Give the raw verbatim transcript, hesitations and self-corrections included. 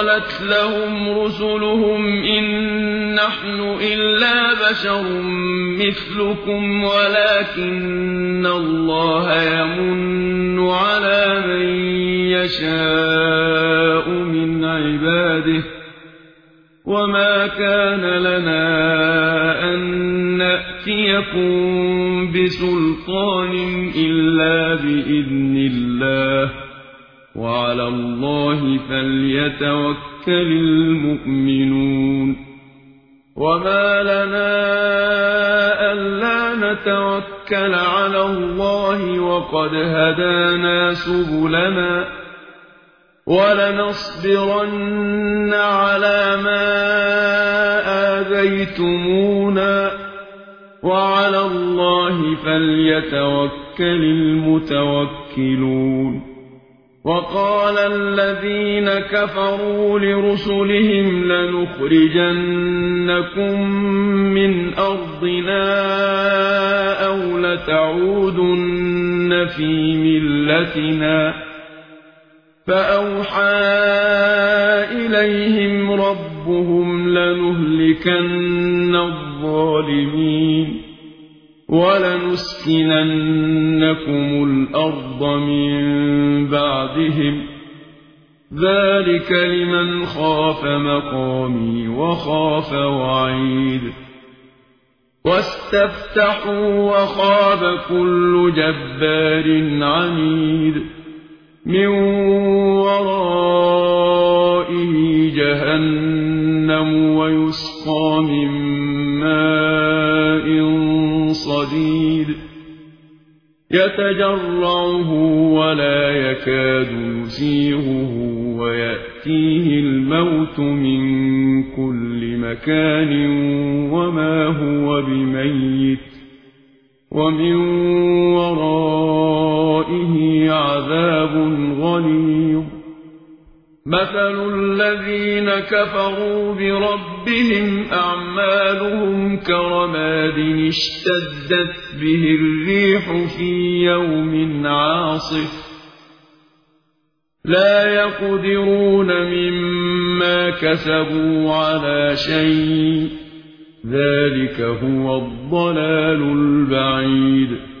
قالت لهم رسلهم إن نحن إلا بشر مثلكم ولكن الله يمن على من يشاء من عباده وما كان لنا أن نأتيكم بسلطان إلا بإذن الله وعلى الله فليتوكل المؤمنون وما لنا ألا نتوكل على الله وقد هدانا سبلنا ولنصبرن على ما آذيتمونا وعلى الله فليتوكل المتوكلون وقال الذين كفروا لرسلهم لنخرجنكم من أرضنا أو لتعودن في ملتنا فأوحى إليهم ربهم لنهلكن الظالمين ولنسكننكم الأرض من بعدهم ذلك لمن خاف مقامي وخاف وعيد واستفتحوا وخاب كل جبار عنيد من ورائه جهنم ويسقى من ماء صديد يتجرعه ولا يكاد يسيغه ويأتيه الموت من كل مكان وما هو بميت ومن ورائه عذاب غليظ مثل الذين كفروا بربهم أعمالهم كرماد اشتدت به الريح في يوم عاصف لا يقدرون مما كسبوا على شيء ذلك هو الضلال البعيد